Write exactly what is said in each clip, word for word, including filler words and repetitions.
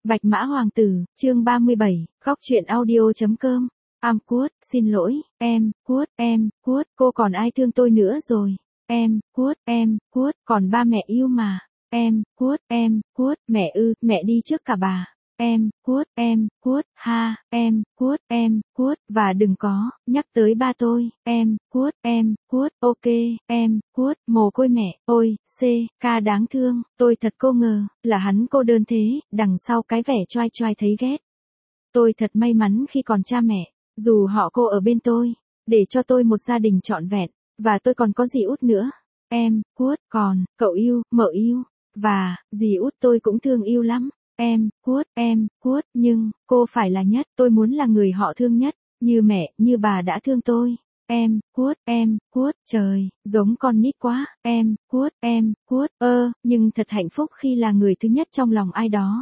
Bạch Mã Hoàng tử, chương ba mươi bảy, góc truyện audio.com. Am Cuốt, xin lỗi, em, Cuốt, em, Cuốt, cô còn ai thương tôi nữa rồi? Em, Cuốt, em, Cuốt, còn ba mẹ yêu mà. Em, Cuốt, em, Cuốt, mẹ ư, mẹ đi trước cả bà. Em, Cuốt, em, Cuốt, ha, em, Cuốt, em, Cuốt, và đừng có, nhắc tới ba tôi, em, Cuốt, em, Cuốt, ok, em, Cuốt, mồ côi mẹ, ôi, c, ca đáng thương, tôi thật cô ngờ, là hắn cô đơn thế, đằng sau cái vẻ choai choai thấy ghét. Tôi thật may mắn khi còn cha mẹ, dù họ cô ở bên tôi, để cho tôi một gia đình trọn vẹn, và tôi còn có dì út nữa. Em, Cuốt, còn, cậu yêu, mợ yêu, và, dì út tôi cũng thương yêu lắm. Em, Cuốt, em, Cuốt, nhưng, cô phải là nhất, tôi muốn là người họ thương nhất, như mẹ, như bà đã thương tôi. Em, Cuốt, em, Cuốt, trời, giống con nít quá, em, Cuốt, em, Cuốt, ơ, nhưng thật hạnh phúc khi là người thứ nhất trong lòng ai đó.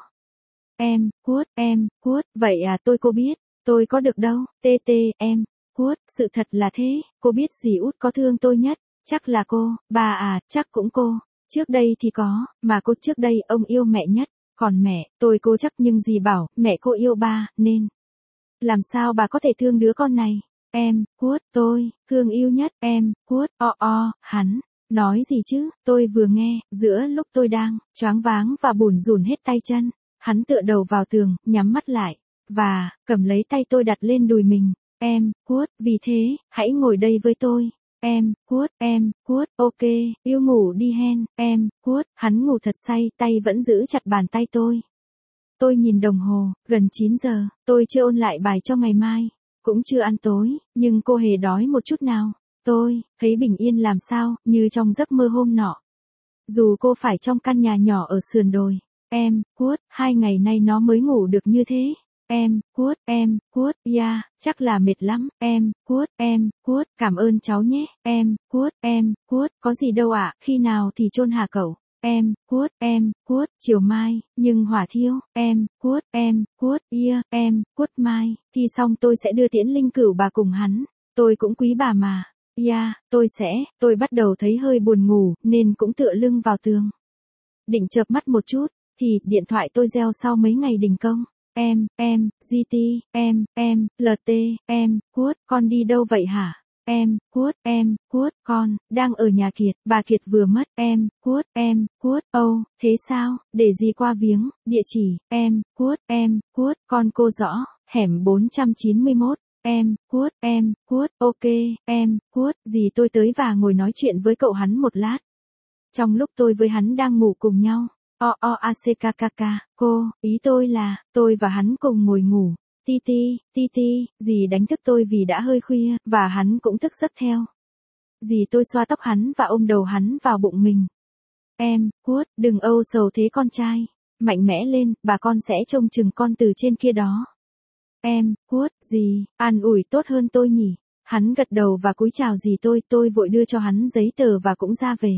Em, Cuốt, em, Cuốt, vậy à tôi cô biết, tôi có được đâu, tê tê, em, Cuốt, sự thật là thế, cô biết dì út có thương tôi nhất, chắc là cô, bà à, chắc cũng cô, trước đây thì có, mà cô trước đây ông yêu mẹ nhất. Còn mẹ, tôi cô chắc nhưng dì bảo, mẹ cô yêu ba, nên. Làm sao bà có thể thương đứa con này? Em, Cuốt, tôi, thương yêu nhất, em, Cuốt, o o, hắn. Nói gì chứ, tôi vừa nghe, giữa lúc tôi đang, choáng váng và bủn rủn hết tay chân. Hắn tựa đầu vào tường, nhắm mắt lại, và, cầm lấy tay tôi đặt lên đùi mình. Em, Cuốt, vì thế, hãy ngồi đây với tôi. Em, Cuốt, em, Cuốt, ok, yêu ngủ đi hen, em, Cuốt, hắn ngủ thật say, tay vẫn giữ chặt bàn tay tôi. Tôi nhìn đồng hồ, gần chín giờ, tôi chưa ôn lại bài cho ngày mai, cũng chưa ăn tối, nhưng cô hề đói một chút nào. Tôi, thấy bình yên làm sao, như trong giấc mơ hôm nọ. Dù cô phải trong căn nhà nhỏ ở sườn đồi, em, Cuốt, hai ngày nay nó mới ngủ được như thế. Em, Cuốt, em, Cuốt, yeah, chắc là mệt lắm, em, Cuốt, em, Cuốt, cảm ơn cháu nhé, em, Cuốt, em, Cuốt, có gì đâu ạ, khi nào thì chôn hả cậu, em, Cuốt, em, Cuốt, chiều mai, nhưng hỏa thiêu, em, Cuốt, em, Cuốt, yeah, em, Cuốt mai, khi xong tôi sẽ đưa Tiễn Linh Cửu bà cùng hắn, tôi cũng quý bà mà, yeah, tôi sẽ, tôi bắt đầu thấy hơi buồn ngủ, nên cũng tựa lưng vào tường. Định chợp mắt một chút, thì, điện thoại tôi reo sau mấy ngày đình công. Em, em, giê tê, em, em, lờ tê, em, Cuốt, con đi đâu vậy hả? Em, Cuốt, em, Cuốt, con, đang ở nhà Kiệt, bà Kiệt vừa mất, em, Cuốt, em, Cuốt, âu, thế sao, để gì qua viếng, địa chỉ, em, Cuốt, em, Cuốt, con cô rõ, hẻm bốn trăm chín mươi mốt, em, Cuốt, em, Cuốt, ok, em, Cuốt, dì tôi tới và ngồi nói chuyện với cậu hắn một lát. Trong lúc tôi với hắn đang ngủ cùng nhau. O o a c k k k, cô, ý tôi là, tôi và hắn cùng ngồi ngủ, ti ti, ti ti, dì đánh thức tôi vì đã hơi khuya, và hắn cũng thức giấc theo. Dì tôi xoa tóc hắn và ôm đầu hắn vào bụng mình. Em, Cuốt, đừng âu sầu thế con trai, mạnh mẽ lên, bà con sẽ trông chừng con từ trên kia đó. Em, Cuốt, dì, an ủi tốt hơn tôi nhỉ, hắn gật đầu và cúi chào dì tôi, tôi vội đưa cho hắn giấy tờ và cũng ra về.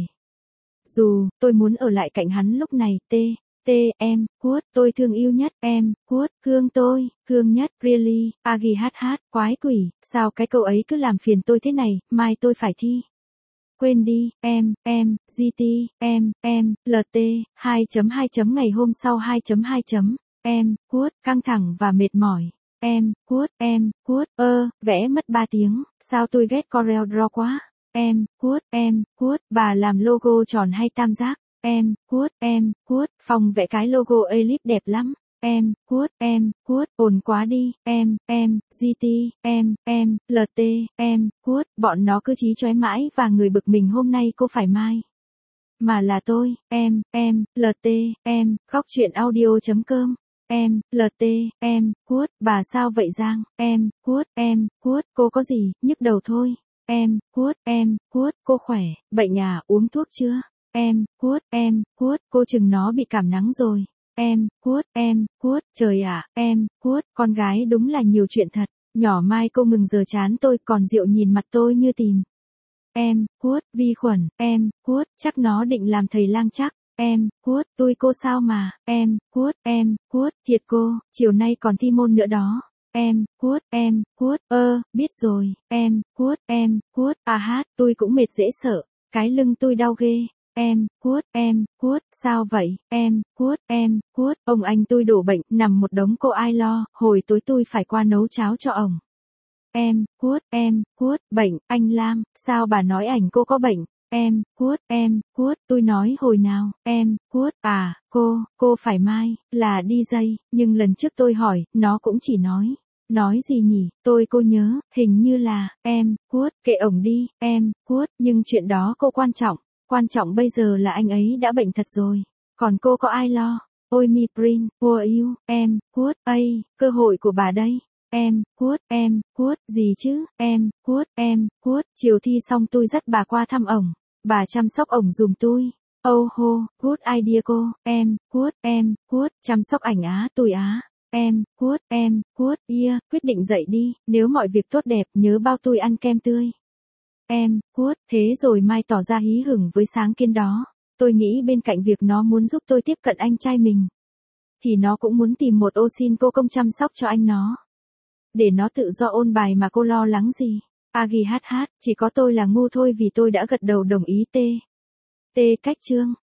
Dù, tôi muốn ở lại cạnh hắn lúc này, tê, tê, em, Cuốt, tôi thương yêu nhất, em, Cuốt, thương tôi, thương nhất, really, agi hát hát, quái quỷ, sao cái câu ấy cứ làm phiền tôi thế này, mai tôi phải thi. Quên đi, em, em, giê tê, em, em, lờ tê, hai chấm hai chấm ngày hôm sau hai chấm hai chấm, em, Cuốt, căng thẳng và mệt mỏi. Em, Cuốt, em, Cuốt, ơ, vẽ mất ba tiếng, sao tôi ghét Corel Draw quá. Em, Cuốt, em, Cuốt, bà làm logo tròn hay tam giác, em, Cuốt, em, Cuốt, Phong vẽ cái logo elip đẹp lắm, em, Cuốt, em, Cuốt, ồn quá đi, em, em, giê tê, em, em, lờ tê, em, Cuốt, bọn nó cứ chí chóe mãi và người bực mình hôm nay cô phải mai. Mà là tôi, em, em, lờ tê, em, góc truyện audio.com. Em, lờ tê, em, Cuốt, bà sao vậy Giang, em, Cuốt, em, Cuốt, cô có gì, nhức đầu thôi. Em, Cuốt, em, Cuốt, cô khỏe, bệnh à, uống thuốc chưa? Em, Cuốt, em, Cuốt, cô chừng nó bị cảm nắng rồi. Em, Cuốt, em, Cuốt, trời ạ, em, Cuốt, con gái đúng là nhiều chuyện thật. Nhỏ mai cô ngừng giờ chán tôi, còn Diệu nhìn mặt tôi như tìm. Em, Cuốt, vi khuẩn, em, Cuốt, chắc nó định làm thầy lang chắc. Em, Cuốt, tôi cô sao mà, em, Cuốt, em, Cuốt, thiệt cô, chiều nay còn thi môn nữa đó. Em, Cuốt, em, Cuốt, ơ, biết rồi, em, Cuốt, em, Cuốt, à hát, tôi cũng mệt dễ sợ, cái lưng tôi đau ghê, em, Cút, em, Cút, sao vậy, em, Cút, em, Cút, ông anh tôi đổ bệnh, nằm một đống cô ai lo, hồi tối tôi phải qua nấu cháo cho ổng. Em, Cút, em, Cút, bệnh, anh Lam, sao bà nói ảnh cô có bệnh? Em, Cút, em, Cút, tôi nói hồi nào, em, Cút, à, cô, cô phải mai, là đi dây, nhưng lần trước tôi hỏi, nó cũng chỉ nói. Nói gì nhỉ, tôi cô nhớ, hình như là, em, Cút, kệ ổng đi, em, Cút, nhưng chuyện đó cô quan trọng, quan trọng bây giờ là anh ấy đã bệnh thật rồi, còn cô có ai lo, ôi mi prin, ôi yêu, em, Cút, ây, cơ hội của bà đây, em, Cút, em, Cút, gì chứ, em, Cút, em, Cút, chiều thi xong tôi dắt bà qua thăm ổng, bà chăm sóc ổng dùm tôi. Oh ho, good idea cô, em, Cút, em, Cút, chăm sóc ảnh á, tôi á. Em, Cút, em, Cút, yeah, quyết định dậy đi, nếu mọi việc tốt đẹp, nhớ bao tôi ăn kem tươi. Em, Cút, thế rồi mai tỏ ra hí hửng với sáng kiến đó. Tôi nghĩ bên cạnh việc nó muốn giúp tôi tiếp cận anh trai mình, thì nó cũng muốn tìm một ô xin cô công chăm sóc cho anh nó. Để nó tự do ôn bài mà cô lo lắng gì. Agi hát hát, chỉ có tôi là ngu thôi vì tôi đã gật đầu đồng ý tê. Tê cách chương.